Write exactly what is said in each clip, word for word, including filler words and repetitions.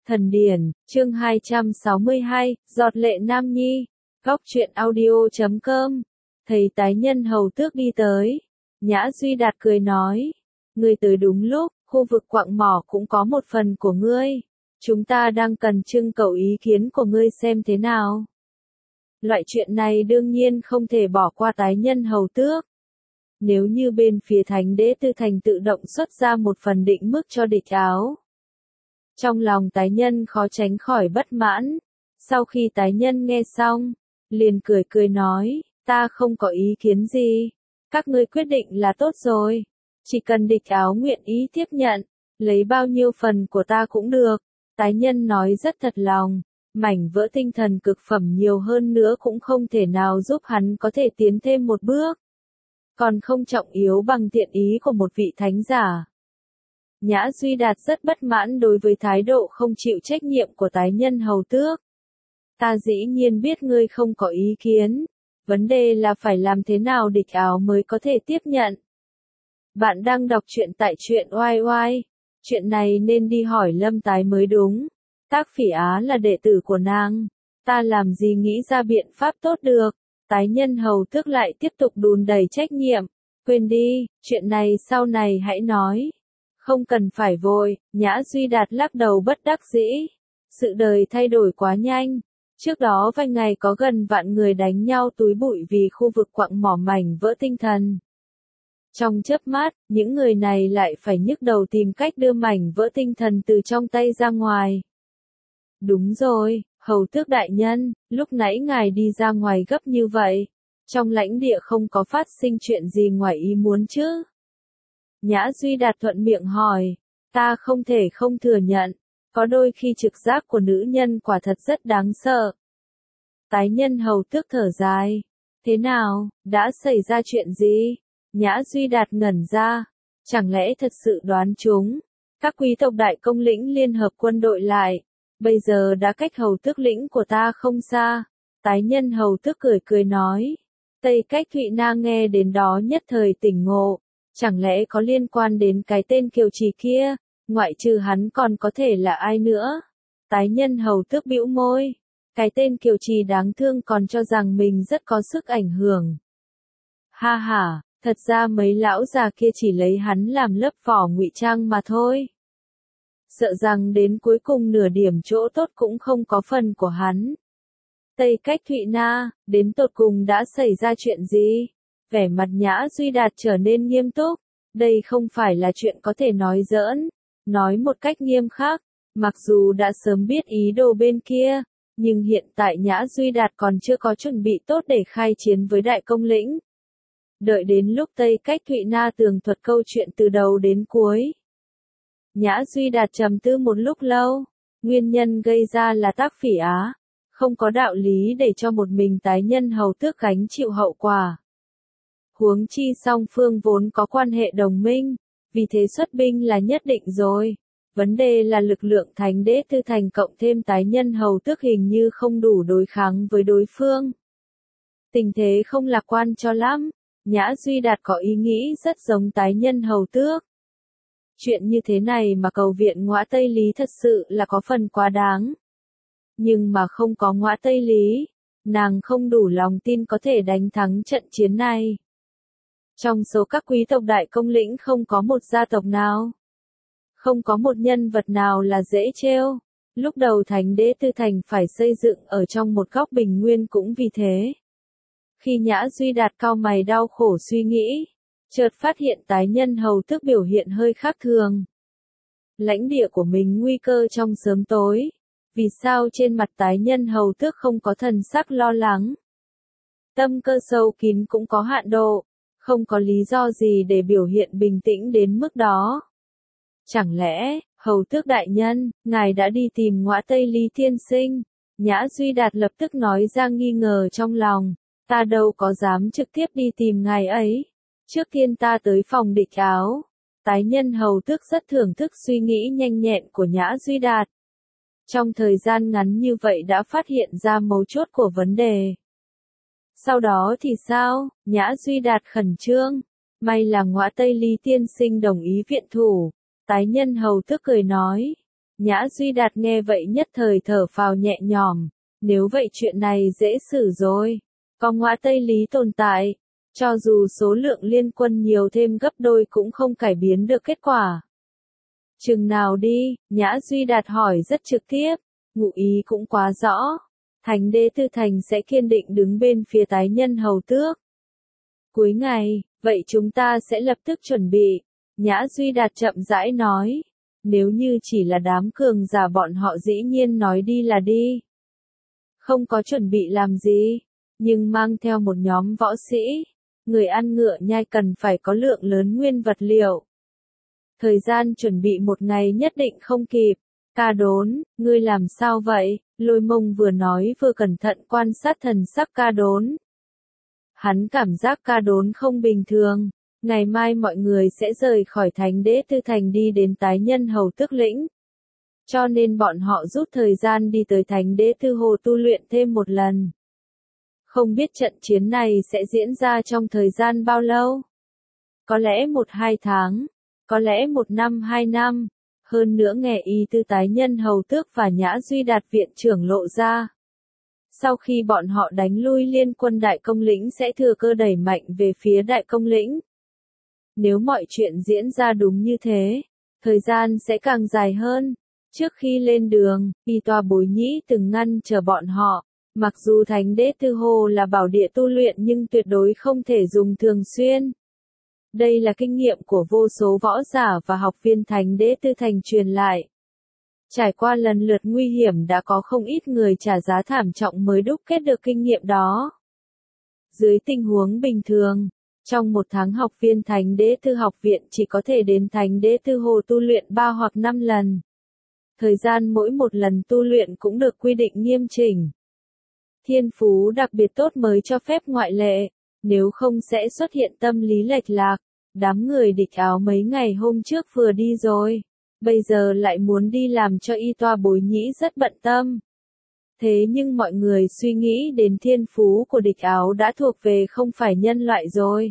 Thần điển, chương hai trăm sáu mươi hai, giọt lệ nam nhi, góc truyện audio chấm com. Thầy tái nhân hầu tước đi tới. Nhã Duy Đạt cười nói. Ngươi tới đúng lúc, khu vực quặng mỏ cũng có một phần của ngươi. Chúng ta đang cần trưng cầu ý kiến của ngươi xem thế nào. Loại chuyện này đương nhiên không thể bỏ qua tái nhân hầu tước. Nếu như bên phía Thánh Đế Tư Thành tự động xuất ra một phần định mức cho địch áo. Trong lòng tái nhân khó tránh khỏi bất mãn. Sau khi tái nhân nghe xong, liền cười cười nói, ta không có ý kiến gì. Các ngươi quyết định là tốt rồi. Chỉ cần địch áo nguyện ý tiếp nhận, lấy bao nhiêu phần của ta cũng được. Tái nhân nói rất thật lòng, mảnh vỡ tinh thần cực phẩm nhiều hơn nữa cũng không thể nào giúp hắn có thể tiến thêm một bước. Còn không trọng yếu bằng thiện ý của một vị thánh giả. Nhã Duy Đạt rất bất mãn đối với thái độ không chịu trách nhiệm của tái nhân hầu tước. Ta dĩ nhiên biết ngươi không có ý kiến. Vấn đề là phải làm thế nào địch áo mới có thể tiếp nhận. Bạn đang đọc truyện tại truyện oai oai. Chuyện này nên đi hỏi Lâm Tái mới đúng. Tác Phỉ Á là đệ tử của nàng. Ta làm gì nghĩ ra biện pháp tốt được. Tái nhân hầu tước lại tiếp tục đùn đầy trách nhiệm. Quên đi, chuyện này sau này hãy nói. Không cần phải vội, Nhã Duy Đạt lắc đầu bất đắc dĩ. Sự đời thay đổi quá nhanh. Trước đó vài ngày có gần vạn người đánh nhau túi bụi vì khu vực quặng mỏ mảnh vỡ tinh thần. Trong chớp mắt, những người này lại phải nhức đầu tìm cách đưa mảnh vỡ tinh thần từ trong tay ra ngoài. Đúng rồi, hầu tước đại nhân, lúc nãy ngài đi ra ngoài gấp như vậy. Trong lãnh địa không có phát sinh chuyện gì ngoài ý muốn chứ? Nhã Duy Đạt thuận miệng hỏi, ta không thể không thừa nhận, có đôi khi trực giác của nữ nhân quả thật rất đáng sợ. Tái nhân hầu tước thở dài, thế nào, đã xảy ra chuyện gì? Nhã Duy Đạt ngẩn ra, chẳng lẽ thật sự đoán chúng, các quý tộc đại công lĩnh liên hợp quân đội lại, bây giờ đã cách hầu tước lĩnh của ta không xa. Tái nhân hầu tước cười cười nói, Tây Cách Thụy Na nghe đến đó nhất thời tỉnh ngộ. Chẳng lẽ có liên quan đến cái tên Kiều Trì kia, ngoại trừ hắn còn có thể là ai nữa? Tái nhân hầu tước bĩu môi, cái tên Kiều Trì đáng thương còn cho rằng mình rất có sức ảnh hưởng. Ha ha, thật ra mấy lão già kia chỉ lấy hắn làm lớp vỏ ngụy trang mà thôi. Sợ rằng đến cuối cùng nửa điểm chỗ tốt cũng không có phần của hắn. Tây Cách Thụy Na, đến tột cùng đã xảy ra chuyện gì? Vẻ mặt Nhã Duy Đạt trở nên nghiêm túc. Đây không phải là chuyện có thể nói giỡn. Nói một cách nghiêm khắc, mặc dù đã sớm biết ý đồ bên kia, nhưng hiện tại Nhã Duy Đạt còn chưa có chuẩn bị tốt để khai chiến với đại công lĩnh. Đợi đến lúc Tây Cách Thụy Na tường thuật câu chuyện từ đầu đến cuối. Nhã Duy Đạt trầm tư một lúc lâu. Nguyên nhân gây ra là Tác Phỉ Á. Không có đạo lý để cho một mình tái nhân hầu tước gánh chịu hậu quả. Huống chi song phương vốn có quan hệ đồng minh, vì thế xuất binh là nhất định rồi. Vấn đề là lực lượng Thánh Đế Tư Thành cộng thêm tái nhân hầu tước hình như không đủ đối kháng với đối phương. Tình thế không lạc quan cho lắm. Nhã Duy Đạt có ý nghĩ rất giống tái nhân hầu tước. Chuyện như thế này mà cầu viện Ngõa Tây Lý thật sự là có phần quá đáng. Nhưng mà không có Ngõa Tây Lý, nàng không đủ lòng tin có thể đánh thắng trận chiến này. Trong số các quý tộc đại công lĩnh không có một gia tộc nào, không có một nhân vật nào là dễ trêu. Lúc đầu Thánh Đế Tư Thành phải xây dựng ở trong một góc bình nguyên cũng vì thế. Khi Nhã Duy Đạt cau mày đau khổ suy nghĩ, chợt phát hiện tái nhân hầu tước biểu hiện hơi khác thường. Lãnh địa của mình nguy cơ trong sớm tối, vì sao trên mặt tái nhân hầu tước không có thần sắc lo lắng? Tâm cơ sâu kín cũng có hạn độ. Không có lý do gì để biểu hiện bình tĩnh đến mức đó. Chẳng lẽ, hầu tước đại nhân, ngài đã đi tìm Ngõa Tây Lý tiên sinh? Nhã Duy Đạt lập tức nói ra nghi ngờ trong lòng. Ta đâu có dám trực tiếp đi tìm ngài ấy. Trước tiên ta tới phòng địch áo. Tái nhân hầu tước rất thưởng thức suy nghĩ nhanh nhẹn của Nhã Duy Đạt. Trong thời gian ngắn như vậy đã phát hiện ra mấu chốt của vấn đề. Sau đó thì sao? Nhã Duy Đạt khẩn trương. May là Ngõa Tây Lý tiên sinh đồng ý viện thủ. Tái nhân hầu tước cười nói. Nhã Duy Đạt nghe vậy nhất thời thở phào nhẹ nhõm, nếu vậy chuyện này dễ xử rồi. Có ngõa Tây Lý tồn tại, cho dù số lượng liên quân nhiều thêm gấp đôi cũng không cải biến được kết quả. Chừng nào đi, Nhã Duy Đạt hỏi rất trực tiếp, ngụ ý cũng quá rõ. Thánh đế Tư Thành sẽ kiên định đứng bên phía tái nhân hầu tước. Cuối ngày, vậy chúng ta sẽ lập tức chuẩn bị. Nhã Duy Đạt chậm rãi nói, nếu như chỉ là đám cường giả bọn họ dĩ nhiên nói đi là đi. Không có chuẩn bị làm gì, nhưng mang theo một nhóm võ sĩ, người ăn ngựa nhai cần phải có lượng lớn nguyên vật liệu. Thời gian chuẩn bị một ngày nhất định không kịp. Ca Đốn, ngươi làm sao vậy? Lôi Mông vừa nói vừa cẩn thận quan sát thần sắc Ca Đốn. Hắn cảm giác Ca Đốn không bình thường. Ngày mai mọi người sẽ rời khỏi Thánh đế Tư Thành đi đến tái nhân hầu tước lĩnh. Cho nên bọn họ rút thời gian đi tới Thánh đế Tư Hồ tu luyện thêm một lần. Không biết trận chiến này sẽ diễn ra trong thời gian bao lâu? Có lẽ một hai tháng, có lẽ một năm hai năm. Hơn nữa nghe y tư tái nhân hầu tước và Nhã Duy Đạt viện trưởng lộ ra. Sau khi bọn họ đánh lui liên quân đại công lĩnh sẽ thừa cơ đẩy mạnh về phía đại công lĩnh. Nếu mọi chuyện diễn ra đúng như thế, thời gian sẽ càng dài hơn. Trước khi lên đường, y tòa Bối Nhĩ từng ngăn chờ bọn họ. Mặc dù Thánh đế Tư Hồ là bảo địa tu luyện nhưng tuyệt đối không thể dùng thường xuyên. Đây là kinh nghiệm của vô số võ giả và học viên Thánh đế Tư Thành truyền lại. Trải qua lần lượt nguy hiểm đã có không ít người trả giá thảm trọng mới đúc kết được kinh nghiệm đó. Dưới tình huống bình thường, trong một tháng học viên Thánh đế Tư học viện chỉ có thể đến Thánh đế Tư Hồ tu luyện ba hoặc năm lần. Thời gian mỗi một lần tu luyện cũng được quy định nghiêm chỉnh. Thiên phú đặc biệt tốt mới cho phép ngoại lệ, nếu không sẽ xuất hiện tâm lý lệch lạc. Đám người địch áo mấy ngày hôm trước vừa đi rồi, bây giờ lại muốn đi làm cho y toa Bối Nhĩ rất bận tâm. Thế nhưng mọi người suy nghĩ đến thiên phú của địch áo đã thuộc về không phải nhân loại rồi.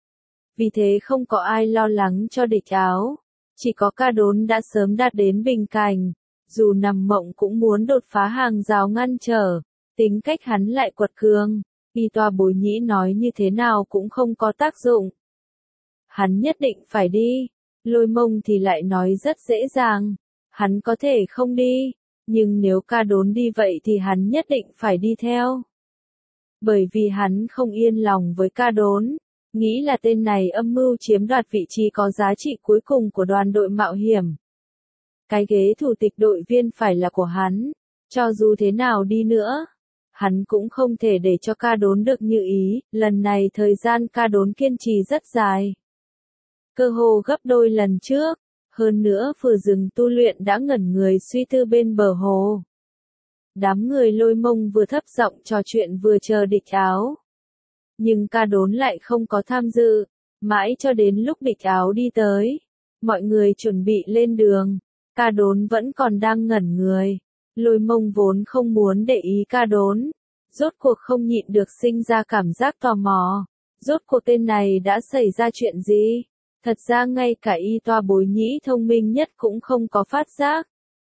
Vì thế không có ai lo lắng cho địch áo, chỉ có Ca Đốn đã sớm đạt đến bình cảnh, dù nằm mộng cũng muốn đột phá hàng rào ngăn trở, tính cách hắn lại quật cường, y toa Bối Nhĩ nói như thế nào cũng không có tác dụng. Hắn nhất định phải đi, Lôi Mông thì lại nói rất dễ dàng, hắn có thể không đi, nhưng nếu Ca Đốn đi vậy thì hắn nhất định phải đi theo. Bởi vì hắn không yên lòng với Ca Đốn, nghĩ là tên này âm mưu chiếm đoạt vị trí có giá trị cuối cùng của đoàn đội mạo hiểm. Cái ghế thủ tịch đội viên phải là của hắn, cho dù thế nào đi nữa, hắn cũng không thể để cho Ca Đốn được như ý, lần này thời gian Ca Đốn kiên trì rất dài. Cơ hồ gấp đôi lần trước, hơn nữa vừa dừng tu luyện đã ngẩn người suy tư bên bờ hồ. Đám người Lôi Mông vừa thấp giọng trò chuyện vừa chờ địch áo. Nhưng Ca Đốn lại không có tham dự, mãi cho đến lúc địch áo đi tới. Mọi người chuẩn bị lên đường, Ca Đốn vẫn còn đang ngẩn người. Lôi Mông vốn không muốn để ý Ca Đốn, rốt cuộc không nhịn được sinh ra cảm giác tò mò. Rốt cuộc tên này đã xảy ra chuyện gì? Thật ra ngay cả y toa Bối Nhĩ thông minh nhất cũng không có phát giác.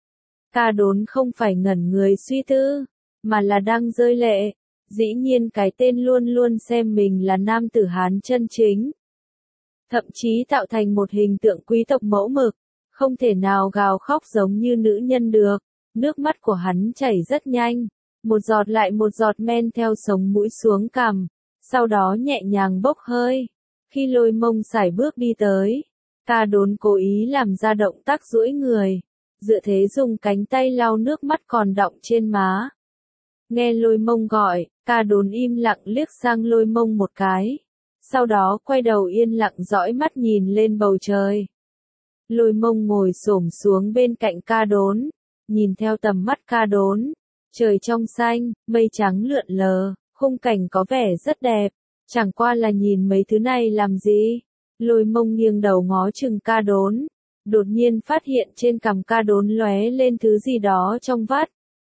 Ca Đốn không phải ngẩn người suy tư, mà là đang rơi lệ. Dĩ nhiên cái tên luôn luôn xem mình là nam tử Hán chân chính. Thậm chí tạo thành một hình tượng quý tộc mẫu mực, không thể nào gào khóc giống như nữ nhân được. Nước mắt của hắn chảy rất nhanh, một giọt lại một giọt men theo sống mũi xuống cằm, sau đó nhẹ nhàng bốc hơi. Khi Lôi Mông sải bước đi tới, Ca Đốn cố ý làm ra động tác duỗi người, dựa thế dùng cánh tay lau nước mắt còn đọng trên má. Nghe Lôi Mông gọi, Ca Đốn im lặng liếc sang Lôi Mông một cái, sau đó quay đầu yên lặng dõi mắt nhìn lên bầu trời. Lôi Mông ngồi xổm xuống bên cạnh Ca Đốn, nhìn theo tầm mắt Ca Đốn, trời trong xanh, mây trắng lượn lờ, khung cảnh có vẻ rất đẹp. Chẳng qua là nhìn mấy thứ này làm gì? Lôi Mông nghiêng đầu ngó chừng Ca Đốn, đột nhiên phát hiện trên cằm Ca Đốn lóe lên thứ gì đó trong vắt.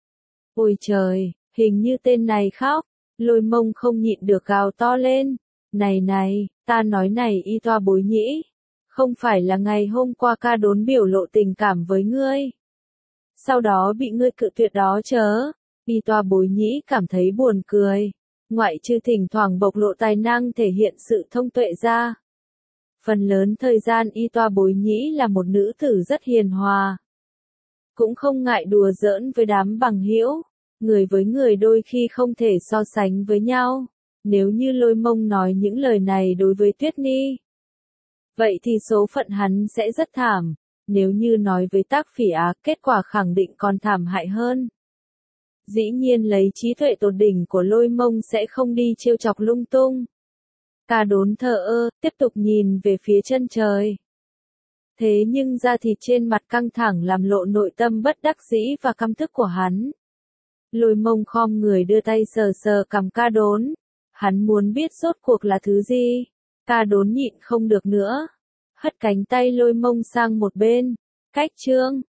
Ôi trời, hình như tên này khóc. Lôi Mông không nhịn được gào to lên. Này này, ta nói này y toa Bối Nhĩ, không phải là ngày hôm qua Ca Đốn biểu lộ tình cảm với ngươi. sau đó bị ngươi cự tuyệt đó chớ. Y toa bối nhĩ cảm thấy buồn cười. Ngoại trừ thỉnh thoảng bộc lộ tài năng thể hiện sự thông tuệ ra. Phần lớn thời gian y toa bối nhĩ là một nữ tử rất hiền hòa. Cũng không ngại đùa giỡn với đám bằng hữu. Người với người đôi khi không thể so sánh với nhau. Nếu như Lôi Mông nói những lời này đối với Tuyết Ni, vậy thì số phận hắn sẽ rất thảm. Nếu như nói với Tác Phỉ Á, kết quả khẳng định còn thảm hại hơn. Dĩ nhiên lấy trí tuệ tột đỉnh của Lôi Mông sẽ không đi trêu chọc lung tung. Ca Đốn thờ ơ, tiếp tục nhìn về phía chân trời. Thế nhưng da thịt trên mặt căng thẳng làm lộ nội tâm bất đắc dĩ và căm tức của hắn. Lôi Mông khom người đưa tay sờ sờ cằm Ca Đốn. Hắn muốn biết rốt cuộc là thứ gì. Ca Đốn nhịn không được nữa. Hất cánh tay Lôi Mông sang một bên. Cách chương.